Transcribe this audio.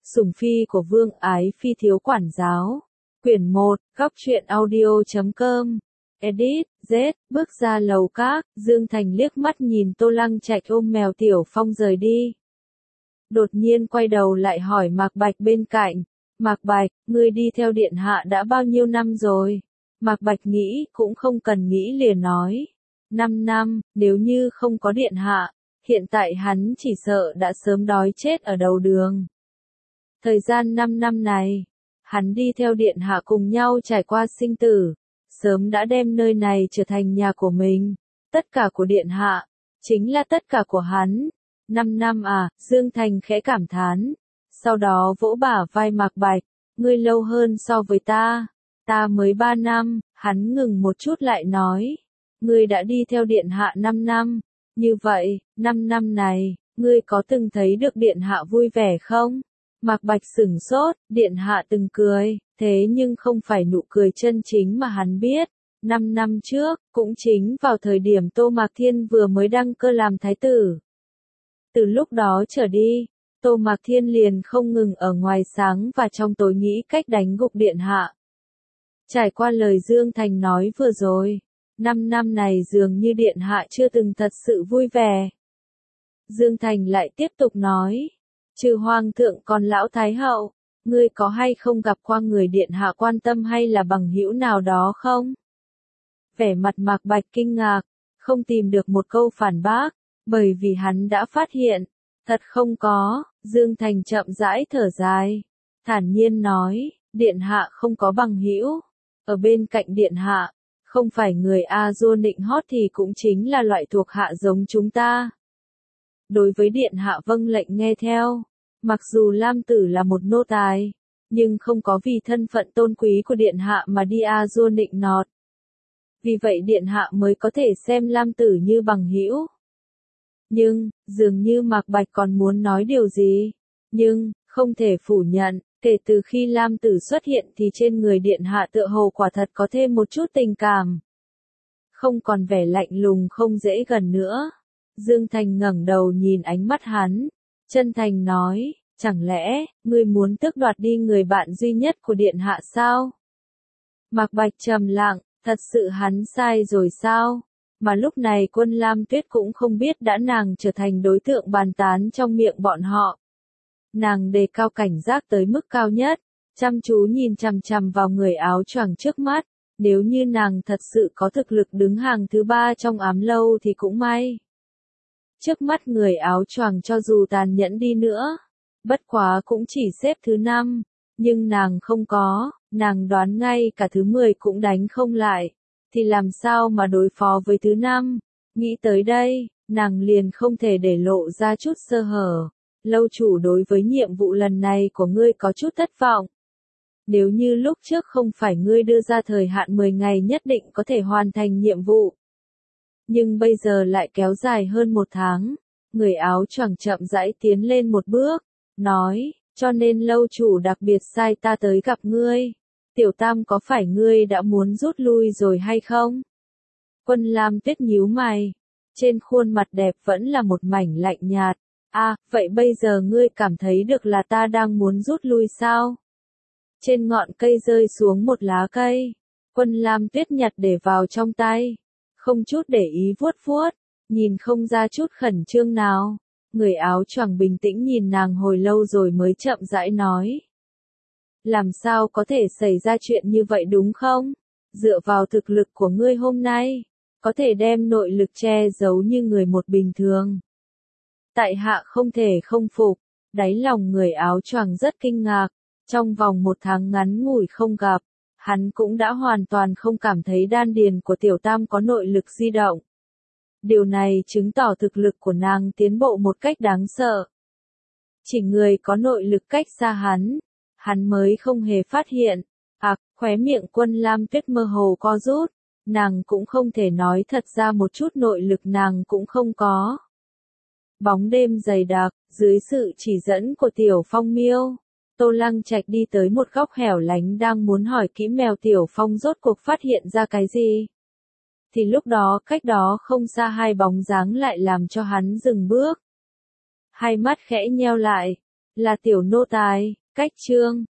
Sủng phi của Vương Ái Phi thiếu quản giáo. Quyển 1, góc truyện audio.com. Edit, Z, bước ra lầu các, Dương Thành liếc mắt nhìn Tô Lăng Trạch ôm mèo Tiểu Phong rời đi. Đột nhiên quay đầu lại hỏi Mạc Bạch bên cạnh. Mạc Bạch, ngươi đi theo điện hạ đã bao nhiêu năm rồi? Mạc Bạch nghĩ, cũng không cần nghĩ liền nói. 5 năm, nếu như không có điện hạ, hiện tại hắn chỉ sợ đã sớm đói chết ở đầu đường. Thời gian 5 năm này, hắn đi theo điện hạ cùng nhau trải qua sinh tử, sớm đã đem nơi này trở thành nhà của mình. Tất cả của điện hạ, chính là tất cả của hắn. 5 năm à, Dương Thành khẽ cảm thán. Sau đó vỗ bả vai Mạc Bạch, ngươi lâu hơn so với ta. Ta mới 3 năm, hắn ngừng một chút lại nói. Ngươi đã đi theo điện hạ 5 năm. Như vậy, 5 năm này, ngươi có từng thấy được điện hạ vui vẻ không? Mạc Bạch sửng sốt, điện hạ từng cười, thế nhưng không phải nụ cười chân chính mà hắn biết. 5 năm trước, cũng chính vào thời điểm Tô Mạc Thiên vừa mới đăng cơ làm thái tử. Từ lúc đó trở đi, Tô Mạc Thiên liền không ngừng ở ngoài sáng và trong tối nghĩ cách đánh gục điện hạ. Trải qua lời Dương Thành nói vừa rồi, 5 năm này dường như điện hạ chưa từng thật sự vui vẻ. Dương Thành lại tiếp tục nói, trừ hoàng thượng còn lão thái hậu, ngươi có hay không gặp qua người điện hạ quan tâm hay là bằng hữu nào đó không? Vẻ mặt Mạc Bạch kinh ngạc, không tìm được một câu phản bác, bởi vì hắn đã phát hiện, thật không có. Dương Thành chậm rãi thở dài, thản nhiên nói, điện hạ không có bằng hữu, ở bên cạnh điện hạ, không phải người A-dua nịnh hót thì cũng chính là loại thuộc hạ giống chúng ta. Đối với điện hạ vâng lệnh nghe theo, mặc dù Lam Tử là một nô tài, nhưng không có vì thân phận tôn quý của điện hạ mà đi A-dua nịnh nọt. Vì vậy điện hạ mới có thể xem Lam Tử như bằng hữu. Nhưng, dường như Mạc Bạch còn muốn nói điều gì. Nhưng, không thể phủ nhận, kể từ khi Lam Tử xuất hiện thì trên người điện hạ tựa hồ quả thật có thêm một chút tình cảm. Không còn vẻ lạnh lùng không dễ gần nữa. Dương Thành ngẩng đầu nhìn ánh mắt hắn, chân thành nói, chẳng lẽ, ngươi muốn tước đoạt đi người bạn duy nhất của điện hạ sao? Mạc Bạch trầm lặng, thật sự hắn sai rồi sao? Mà lúc này Quân Lam Tuyết cũng không biết đã nàng trở thành đối tượng bàn tán trong miệng bọn họ. Nàng đề cao cảnh giác tới mức cao nhất, chăm chú nhìn chằm chằm vào người áo choàng trước mắt, nếu như nàng thật sự có thực lực đứng hàng thứ 3 trong ám lâu thì cũng may. Trước mắt người áo choàng cho dù tàn nhẫn đi nữa, bất quá cũng chỉ xếp thứ 5, nhưng nàng không có, nàng đoán ngay cả thứ 10 cũng đánh không lại, thì làm sao mà đối phó với thứ 5, nghĩ tới đây, nàng liền không thể để lộ ra chút sơ hở. Lâu chủ đối với nhiệm vụ lần này của ngươi có chút thất vọng. Nếu như lúc trước không phải ngươi đưa ra thời hạn 10 ngày nhất định có thể hoàn thành nhiệm vụ. Nhưng bây giờ lại kéo dài hơn 1 tháng. Người áo choàng chậm rãi tiến lên một bước, nói, cho nên lâu chủ đặc biệt sai ta tới gặp ngươi. Tiểu Tam có phải ngươi đã muốn rút lui rồi hay không? Quân Lam Tuyết nhíu mày. Trên khuôn mặt đẹp vẫn là một mảnh lạnh nhạt. À, vậy bây giờ ngươi cảm thấy được là ta đang muốn rút lui sao? Trên ngọn cây rơi xuống một lá cây. Quân Lam Tuyết nhặt để vào trong tay. Không chút để ý vuốt vuốt. Nhìn không ra chút khẩn trương nào. Người áo choàng bình tĩnh nhìn nàng hồi lâu rồi mới chậm rãi nói. Làm sao có thể xảy ra chuyện như vậy đúng không? Dựa vào thực lực của ngươi hôm nay, có thể đem nội lực che giấu như người một bình thường. Tại hạ không thể không phục, đáy lòng người áo choàng rất kinh ngạc, trong vòng 1 tháng ngắn ngủi không gặp, hắn cũng đã hoàn toàn không cảm thấy đan điền của Tiểu Tam có nội lực di động. Điều này chứng tỏ thực lực của nàng tiến bộ một cách đáng sợ. Chỉ người có nội lực cách xa hắn mới không hề phát hiện. Khóe miệng Quân Lam Tuyết mơ hồ co rút, nàng cũng không thể nói thật ra một chút nội lực nàng cũng không có. Bóng đêm dày đặc, dưới sự chỉ dẫn của Tiểu Phong Miêu, Tô Lăng Trạch đi tới một góc hẻo lánh đang muốn hỏi kỹ mèo Tiểu Phong rốt cuộc phát hiện ra cái gì. Thì lúc đó cách đó không xa 2 bóng dáng lại làm cho hắn dừng bước. Hai mắt khẽ nheo lại, là tiểu nô tài, cách chương.